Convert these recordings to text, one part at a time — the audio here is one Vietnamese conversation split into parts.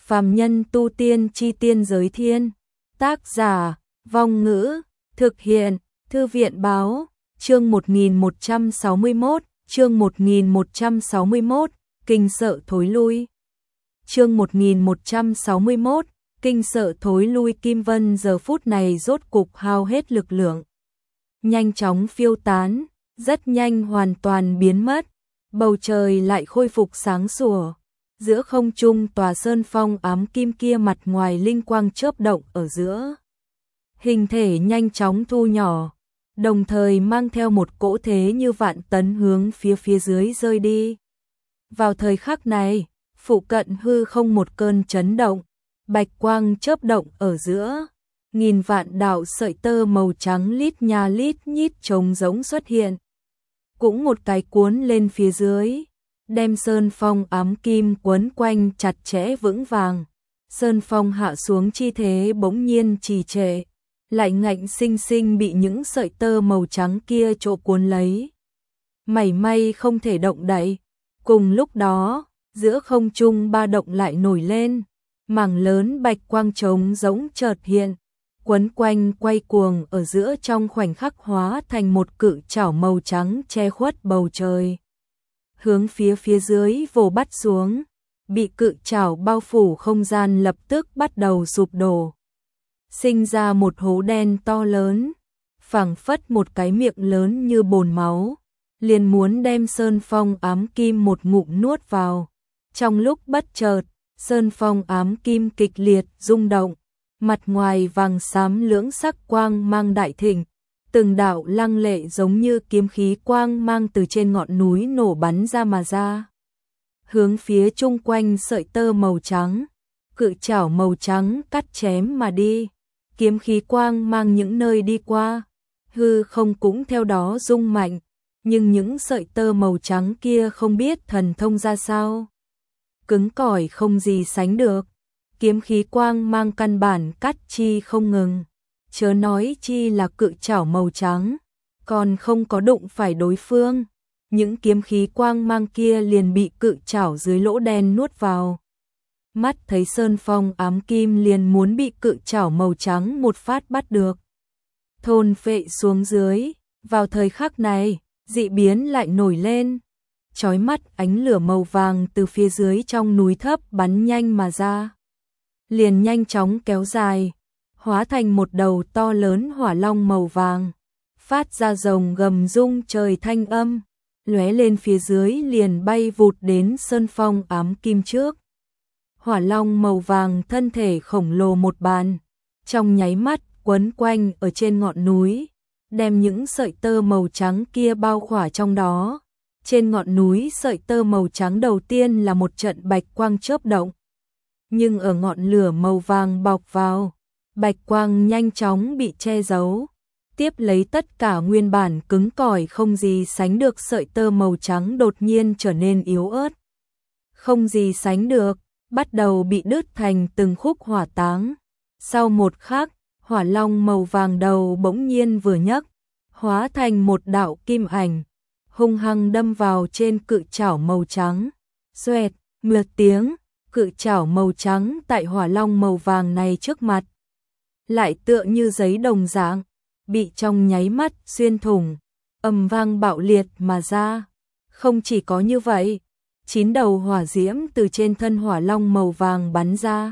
Phàm nhân tu tiên chi tiên giới thiên. Tác giả, Vong Ngữ, thực hiện, Thư viện Báo, chương 1161, chương 1161, kinh sợ thối lui. Chương 1161, kinh sợ thối lui. Kim Vân giờ phút này rốt cục hao hết lực lượng. Nhanh chóng phiêu tán, rất nhanh hoàn toàn biến mất. Bầu trời lại khôi phục sáng sủa. Giữa không trung tòa sơn phong ám kim kia mặt ngoài linh quang chớp động ở giữa. Hình thể nhanh chóng thu nhỏ, đồng thời mang theo một cỗ thế như vạn tấn hướng phía dưới rơi đi. Vào thời khắc này, phụ cận hư không một cơn chấn động, bạch quang chớp động ở giữa. Nghìn vạn đạo sợi tơ màu trắng lít nha lít nhít trống rỗng xuất hiện. Cũng một cái cuốn lên phía dưới, đem sơn phong ám kim quấn quanh chặt chẽ vững vàng. Sơn phong hạ xuống chi thế bỗng nhiên trì trệ, lại ngạnh sinh sinh bị những sợi tơ màu trắng kia chỗ cuốn lấy. Mảy may không thể động đậy. Cùng lúc đó, giữa không trung ba động lại nổi lên, mảng lớn bạch quang trống rỗng chợt hiện, quấn quanh quay cuồng ở giữa, trong khoảnh khắc hóa thành một cự chảo màu trắng che khuất bầu trời. Hướng phía dưới vồ bắt xuống, bị cự chảo bao phủ, không gian lập tức bắt đầu sụp đổ. Sinh ra một hố đen to lớn, phảng phất một cái miệng lớn như bồn máu, liền muốn đem sơn phong ám kim một ngụm nuốt vào. Trong lúc bất chợt, sơn phong ám kim kịch liệt rung động, mặt ngoài vàng xám lưỡng sắc quang mang đại thịnh, từng đạo lăng lệ giống như kiếm khí quang mang từ trên ngọn núi nổ bắn ra mà ra. Hướng phía chung quanh sợi tơ màu trắng, cự chảo màu trắng cắt chém mà đi. Kiếm khí quang mang những nơi đi qua, hư không cũng theo đó rung mạnh, nhưng những sợi tơ màu trắng kia không biết thần thông ra sao, cứng cỏi không gì sánh được. Kiếm khí quang mang căn bản cắt chi không ngừng, chớ nói chi là cự chảo màu trắng, còn không có đụng phải đối phương, những kiếm khí quang mang kia liền bị cự chảo dưới lỗ đen nuốt vào. Mắt thấy sơn phong ám kim liền muốn bị cự chảo màu trắng một phát bắt được, thôn phệ xuống dưới. Vào thời khắc này, dị biến lại nổi lên, chói mắt ánh lửa màu vàng từ phía dưới trong núi thấp bắn nhanh mà ra, liền nhanh chóng kéo dài, hóa thành một đầu to lớn hỏa long màu vàng, phát ra rồng gầm rung trời thanh âm, lóe lên phía dưới liền bay vụt đến sơn phong ám kim trước. Hỏa long màu vàng thân thể khổng lồ một bàn, trong nháy mắt quấn quanh ở trên ngọn núi, đem những sợi tơ màu trắng kia bao khỏa trong đó. Trên ngọn núi sợi tơ màu trắng đầu tiên là một trận bạch quang chớp động, nhưng ở ngọn lửa màu vàng bọc vào, bạch quang nhanh chóng bị che giấu, tiếp lấy tất cả nguyên bản cứng cỏi không gì sánh được sợi tơ màu trắng đột nhiên trở nên yếu ớt, không gì sánh được, bắt đầu bị đứt thành từng khúc hỏa táng. Sau một khắc, hỏa long màu vàng đầu bỗng nhiên vừa nhấc, hóa thành một đạo kim ảnh, hung hăng đâm vào trên cự chảo màu trắng. Xoẹt, một tiếng, cự chảo màu trắng tại hỏa long màu vàng này trước mặt, lại tựa như giấy đồng dạng, bị trong nháy mắt xuyên thủng, ầm vang bạo liệt mà ra. Không chỉ có như vậy, 9 đầu hỏa diễm từ trên thân hỏa long màu vàng bắn ra,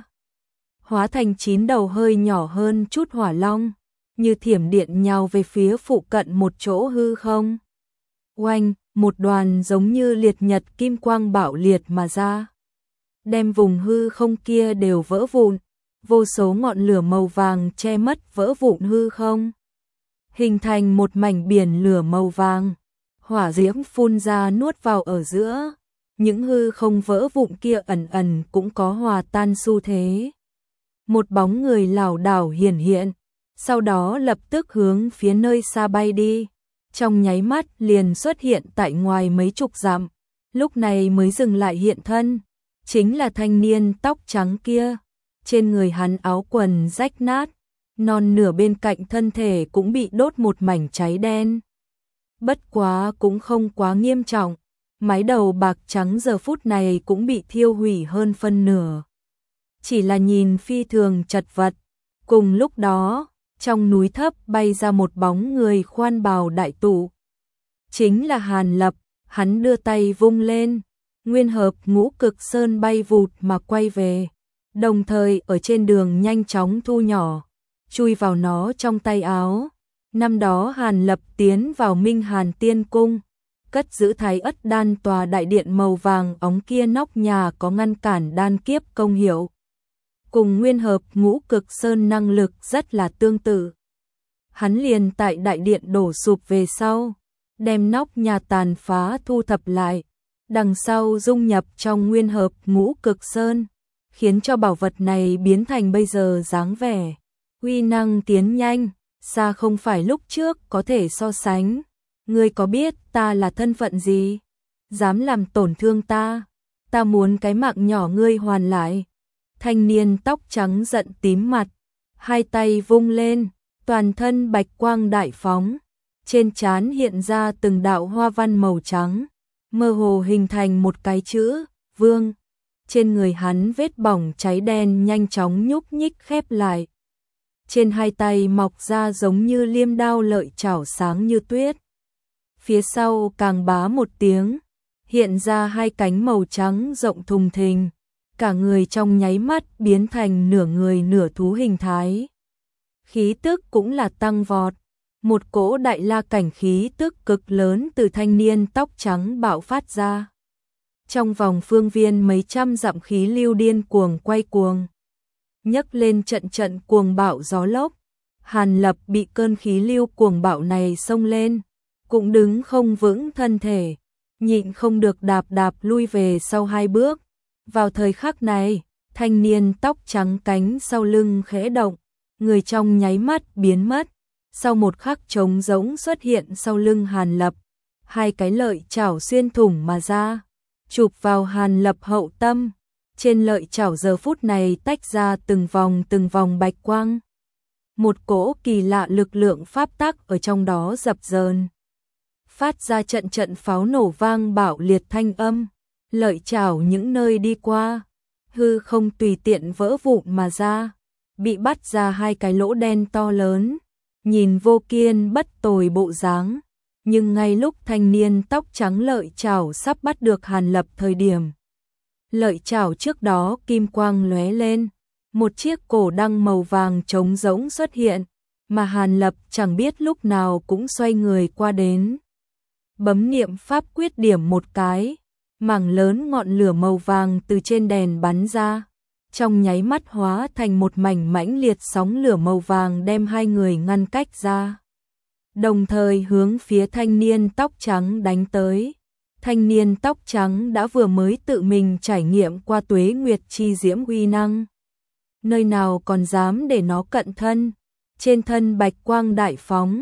hóa thành 9 đầu hơi nhỏ hơn chút hỏa long, như thiểm điện nhào về phía phụ cận một chỗ hư không. Oanh, một đoàn giống như liệt nhật kim quang bạo liệt mà ra, đem vùng hư không kia đều vỡ vụn, vô số ngọn lửa màu vàng che mất vỡ vụn hư không, hình thành một mảnh biển lửa màu vàng, hỏa diễm phun ra nuốt vào ở giữa. Những hư không vỡ vụn kia ẩn ẩn cũng có hòa tan xu thế. Một bóng người lảo đảo hiển hiện, sau đó lập tức hướng phía nơi xa bay đi, trong nháy mắt liền xuất hiện tại ngoài mấy chục dặm, lúc này mới dừng lại hiện thân, chính là thanh niên tóc trắng kia. Trên người hắn áo quần rách nát, non nửa bên cạnh thân thể cũng bị đốt một mảnh cháy đen. Bất quá cũng không quá nghiêm trọng, mái đầu bạc trắng giờ phút này cũng bị thiêu hủy hơn phân nửa. chỉ là nhìn phi thường chật vật. Cùng lúc đó, trong núi thấp bay ra một bóng người khoan bào đại tụ. Chính là Hàn Lập, hắn đưa tay vung lên, nguyên hợp Ngũ Cực Sơn bay vụt mà quay về, đồng thời ở trên đường nhanh chóng thu nhỏ, chui vào nó trong tay áo. Năm đó Hàn Lập tiến vào Minh Hàn Tiên Cung, cất giữ Thái Ất Đan, tòa đại điện màu vàng óng kia nóc nhà có ngăn cản đan kiếp công hiệu. Cùng nguyên hợp Ngũ Cực Sơn năng lực rất là tương tự. Hắn liền tại đại điện đổ sụp về sau, đem nóc nhà tàn phá thu thập lại, đằng sau dung nhập trong nguyên hợp Ngũ Cực Sơn, khiến cho bảo vật này biến thành bây giờ dáng vẻ. Uy năng tiến nhanh, xa không phải lúc trước có thể so sánh. Ngươi có biết ta là thân phận gì? Dám làm tổn thương ta? Ta muốn cái mạng nhỏ ngươi hoàn lại. Thanh niên tóc trắng giận tím mặt, hai tay vung lên, toàn thân bạch quang đại phóng, trên trán hiện ra từng đạo hoa văn màu trắng, mơ hồ hình thành một cái chữ Vương. Trên người hắn vết bỏng cháy đen nhanh chóng nhúc nhích khép lại. Trên hai tay mọc ra giống như liêm đao lợi chảo sáng như tuyết. Phía sau càng bá một tiếng, hiện ra hai cánh màu trắng rộng thùng thình, cả người trong nháy mắt biến thành nửa người nửa thú hình thái. Khí tức cũng là tăng vọt, một cỗ đại la cảnh khí tức cực lớn từ thanh niên tóc trắng bạo phát ra. Trong vòng phương viên mấy trăm dặm khí lưu điên cuồng quay cuồng, nhấc lên trận trận cuồng bạo gió lốc. Hàn Lập bị cơn khí lưu cuồng bạo này xông lên, cũng đứng không vững thân thể, nhịn không được đạp đạp lui về sau hai bước. Vào thời khắc này, thanh niên tóc trắng cánh sau lưng khẽ động, người trong nháy mắt biến mất. Sau một khắc trống rỗng xuất hiện sau lưng Hàn Lập, hai cái lợi chảo xuyên thủng mà ra, chụp vào Hàn Lập hậu tâm. Trên lợi chảo giờ phút này tách ra từng vòng bạch quang. Một cỗ kỳ lạ lực lượng pháp tắc ở trong đó dập dờn, phát ra trận trận pháo nổ vang bạo liệt thanh âm. Lợi chảo những nơi đi qua, hư không tùy tiện vỡ vụn mà ra, bị bắt ra hai cái lỗ đen to lớn, nhìn vô kiên bất tồi bộ dáng. Nhưng ngay lúc thanh niên tóc trắng lợi chảo sắp bắt được Hàn Lập thời điểm, lợi chảo trước đó kim quang lóe lên, một chiếc cổ đăng màu vàng trống rỗng xuất hiện, mà Hàn Lập chẳng biết lúc nào cũng xoay người qua đến, bấm niệm pháp quyết điểm một cái, mảng lớn ngọn lửa màu vàng từ trên đèn bắn ra, trong nháy mắt hóa thành một mảnh mãnh liệt sóng lửa màu vàng đem hai người ngăn cách ra, đồng thời hướng phía thanh niên tóc trắng đánh tới. Thanh niên tóc trắng đã vừa mới tự mình trải nghiệm qua tuế nguyệt chi diễm uy năng, nơi nào còn dám để nó cận thân. Trên thân bạch quang đại phóng,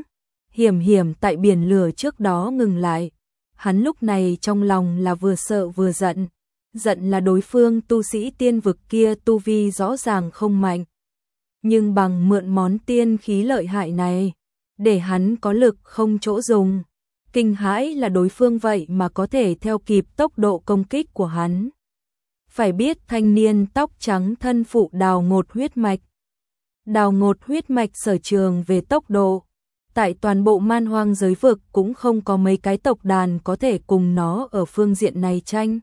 hiểm tại biển lửa trước đó ngừng lại. Hắn lúc này trong lòng là vừa sợ vừa giận. Giận là đối phương tu sĩ tiên vực kia tu vi rõ ràng không mạnh, nhưng bằng mượn món tiên khí lợi hại này, để hắn có lực không chỗ dùng. Kinh hãi là đối phương vậy mà có thể theo kịp tốc độ công kích của hắn. Phải biết thanh niên tóc trắng thân phụ đào ngột huyết mạch. Đào ngột huyết mạch sở trường về tốc độ, tại toàn bộ man hoang giới vực cũng không có mấy cái tộc đàn có thể cùng nó ở phương diện này tranh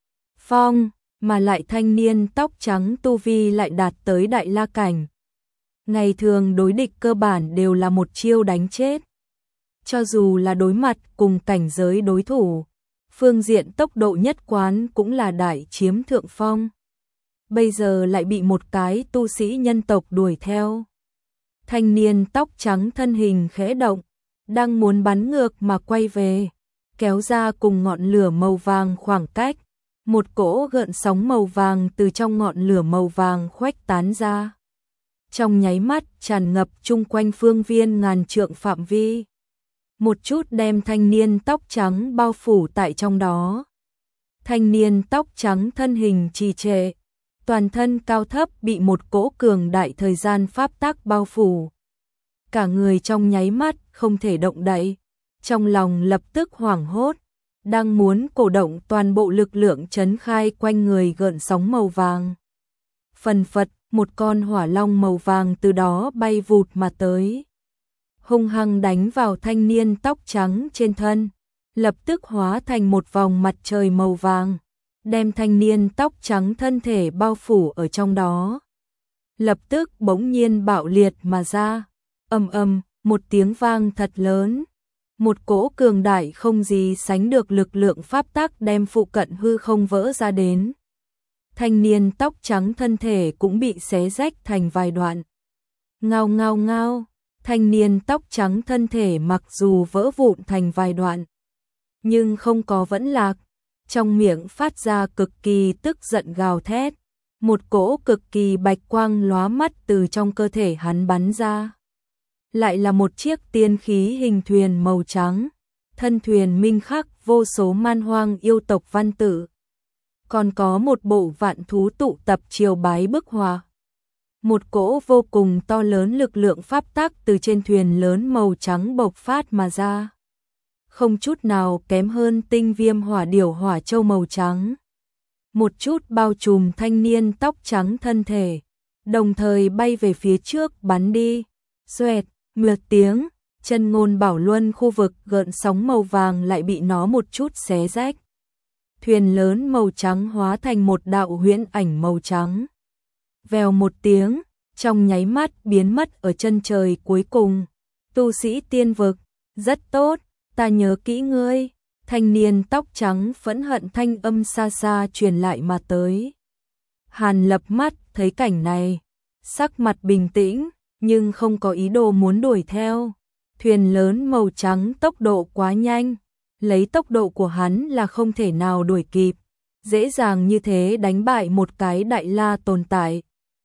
phong, mà lại thanh niên tóc trắng tu vi lại đạt tới đại la cảnh. Ngày thường đối địch cơ bản đều là một chiêu đánh chết. Cho dù là đối mặt cùng cảnh giới đối thủ, phương diện tốc độ nhất quán cũng là đại chiếm thượng phong. Bây giờ lại bị một cái tu sĩ nhân tộc đuổi theo. Thanh niên tóc trắng thân hình khẽ động, đang muốn bắn ngược mà quay về, kéo ra cùng ngọn lửa màu vàng khoảng cách. Một cỗ gợn sóng màu vàng từ trong ngọn lửa màu vàng khuếch tán ra, trong nháy mắt tràn ngập chung quanh phương viên ngàn trượng phạm vi, một chút đem thanh niên tóc trắng bao phủ tại trong đó. Thanh niên tóc trắng thân hình trì trệ, toàn thân cao thấp bị một cỗ cường đại thời gian pháp tắc bao phủ, cả người trong nháy mắt không thể động đậy, trong lòng lập tức hoảng hốt, đang muốn cổ động toàn bộ lực lượng trấn khai quanh người gợn sóng màu vàng. Phần phật, một con hỏa long màu vàng từ đó bay vụt mà tới. Hung hăng đánh vào thanh niên tóc trắng trên thân, lập tức hóa thành một vòng mặt trời màu vàng, đem thanh niên tóc trắng thân thể bao phủ ở trong đó. Lập tức bỗng nhiên bạo liệt mà ra, ầm ầm, một tiếng vang thật lớn. Một cỗ cường đại không gì sánh được lực lượng pháp tắc đem phụ cận hư không vỡ ra đến. Thanh niên tóc trắng thân thể cũng bị xé rách thành vài đoạn. Ngao ngao ngao, thanh niên tóc trắng thân thể mặc dù vỡ vụn thành vài đoạn, nhưng không có vẫn lạc, trong miệng phát ra cực kỳ tức giận gào thét. Một cỗ cực kỳ bạch quang lóa mắt từ trong cơ thể hắn bắn ra. Lại là một chiếc tiên khí hình thuyền màu trắng, thân thuyền minh khắc vô số man hoang yêu tộc văn tự. Còn có một bộ vạn thú tụ tập triều bái bức hòa. Một cỗ vô cùng to lớn lực lượng pháp tắc từ trên thuyền lớn màu trắng bộc phát mà ra. Không chút nào kém hơn tinh viêm hỏa điểu hỏa châu màu trắng. Một chút bao trùm thanh niên tóc trắng thân thể, đồng thời bay về phía trước bắn đi. Xoẹt, một tiếng, chân ngôn bảo luân khu vực gợn sóng màu vàng lại bị nó một chút xé rách. Thuyền lớn màu trắng hóa thành một đạo huyễn ảnh màu trắng. Vèo một tiếng, trong nháy mắt biến mất ở chân trời cuối cùng. Tu sĩ tiên vực, rất tốt, ta nhớ kỹ ngươi. Thanh niên tóc trắng phẫn hận thanh âm xa xa truyền lại mà tới. Hàn Lập mắt thấy cảnh này, sắc mặt bình tĩnh, nhưng không có ý đồ muốn đuổi theo. Thuyền lớn màu trắng tốc độ quá nhanh, lấy tốc độ của hắn là không thể nào đuổi kịp, dễ dàng như thế đánh bại một cái đại la tồn tại.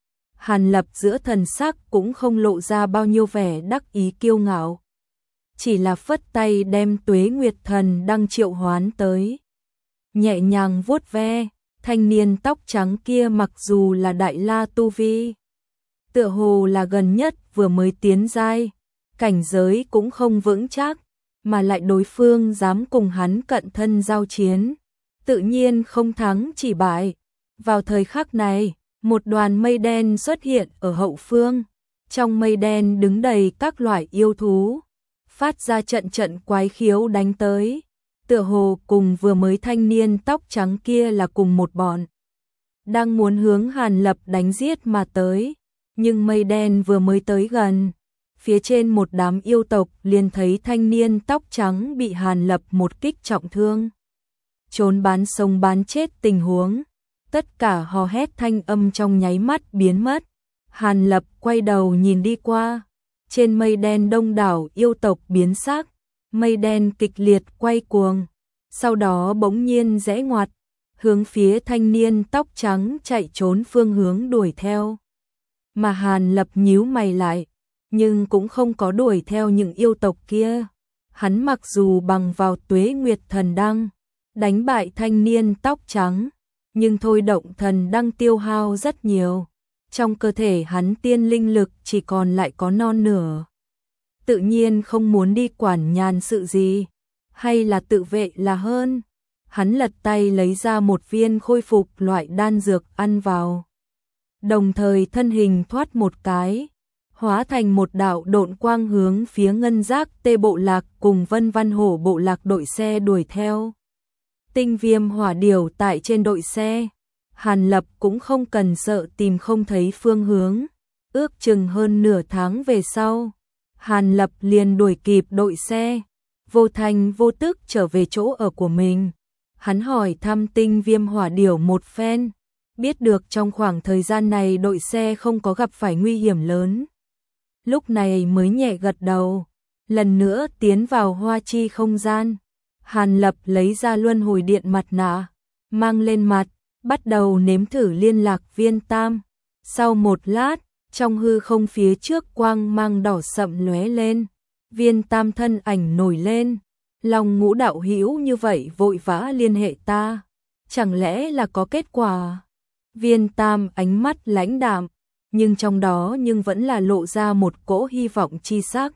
Hàn Lập giữa thần sắc cũng không lộ ra bao nhiêu vẻ đắc ý kiêu ngạo, chỉ là phất tay đem Tuế Nguyệt Thần đăng triệu hoán tới. Nhẹ nhàng vuốt ve, thanh niên tóc trắng kia mặc dù là đại la tu vi, tựa hồ là gần nhất vừa mới tiến giai, cảnh giới cũng không vững chắc, mà lại đối phương dám cùng hắn cận thân giao chiến, tự nhiên không thắng chỉ bại. Vào thời khắc này, một đoàn mây đen xuất hiện ở hậu phương, trong mây đen đứng đầy các loại yêu thú, phát ra trận trận quái khiếu đánh tới, tựa hồ cùng vừa mới thanh niên tóc trắng kia là cùng một bọn, đang muốn hướng Hàn Lập đánh giết mà tới. Nhưng mây đen vừa mới tới gần, phía trên một đám yêu tộc liền thấy thanh niên tóc trắng bị Hàn Lập một kích trọng thương, trốn bán sống bán chết tình huống. Tất cả hò hét thanh âm trong nháy mắt biến mất. Hàn Lập quay đầu nhìn đi qua, trên mây đen đông đảo yêu tộc biến sắc, mây đen kịch liệt quay cuồng, sau đó bỗng nhiên rẽ ngoặt, hướng phía thanh niên tóc trắng chạy trốn phương hướng đuổi theo. Mà Hàn Lập nhíu mày lại, nhưng cũng không có đuổi theo những yêu tộc kia. Hắn mặc dù bằng vào Tuế Nguyệt Thần Đăng đánh bại thanh niên tóc trắng, nhưng thôi động thần đăng tiêu hao rất nhiều. Trong cơ thể hắn tiên linh lực chỉ còn lại có non nửa. Tự nhiên không muốn đi quản nhàn sự gì, hay là tự vệ là hơn. Hắn lật tay lấy ra một viên khôi phục loại đan dược ăn vào. Đồng thời thân hình thoát một cái, hóa thành một đạo độn quang hướng phía Ngân Giác Tê bộ lạc cùng Vân Văn Hổ bộ lạc đội xe đuổi theo. Tinh viêm hỏa điểu tại trên đội xe, Hàn Lập cũng không cần sợ tìm không thấy phương hướng. Ước chừng hơn nửa tháng về sau, Hàn Lập liền đuổi kịp đội xe, vô thành vô tức trở về chỗ ở của mình. Hắn hỏi thăm tinh viêm hỏa điểu một phen, biết được trong khoảng thời gian này đội xe không có gặp phải nguy hiểm lớn. Lúc này mới nhẹ gật đầu, lần nữa tiến vào hoa chi không gian. Hàn Lập lấy ra luân hồi điện mặt nạ, mang lên mặt, bắt đầu nếm thử liên lạc Viên Tam. Sau một lát, trong hư không phía trước quang mang đỏ sậm lóe lên, Viên Tam thân ảnh nổi lên. Long Ngũ đạo hữu như vậy vội vã liên hệ ta, chẳng lẽ là có kết quả? Viên Tam ánh mắt lãnh đạm, nhưng trong đó vẫn là lộ ra một cỗ hy vọng chi sắc.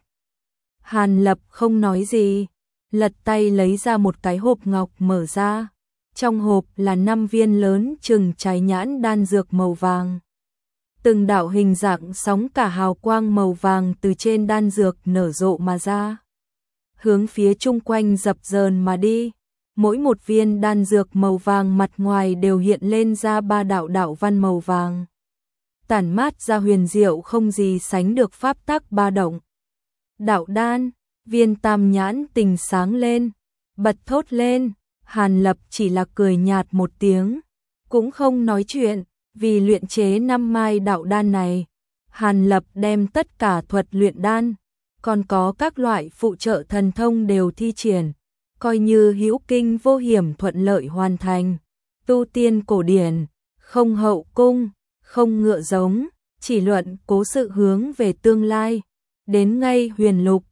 Hàn Lập không nói gì, lật tay lấy ra một cái hộp ngọc mở ra. Trong hộp là 5 viên lớn chừng trái nhãn đan dược màu vàng. Từng đạo hình dạng sóng cả hào quang màu vàng từ trên đan dược nở rộ mà ra, hướng phía chung quanh dập dờn mà đi. Mỗi một viên đan dược màu vàng mặt ngoài đều hiện lên ra 3 đạo đạo văn màu vàng, tản mát ra huyền diệu không gì sánh được pháp tắc ba động. Đạo đan, Viên Tam nhãn tình sáng lên, bật thốt lên. Hàn Lập chỉ là cười nhạt một tiếng, cũng không nói chuyện. Vì luyện chế 5 mai đạo đan này, Hàn Lập đem tất cả thuật luyện đan, còn có các loại phụ trợ thần thông đều thi triển, coi như hữu kinh vô hiểm thuận lợi hoàn thành. Tu tiên cổ điển, không hậu cung, không ngựa giống, chỉ luận cố sự hướng về tương lai. Đến ngay huyền lục,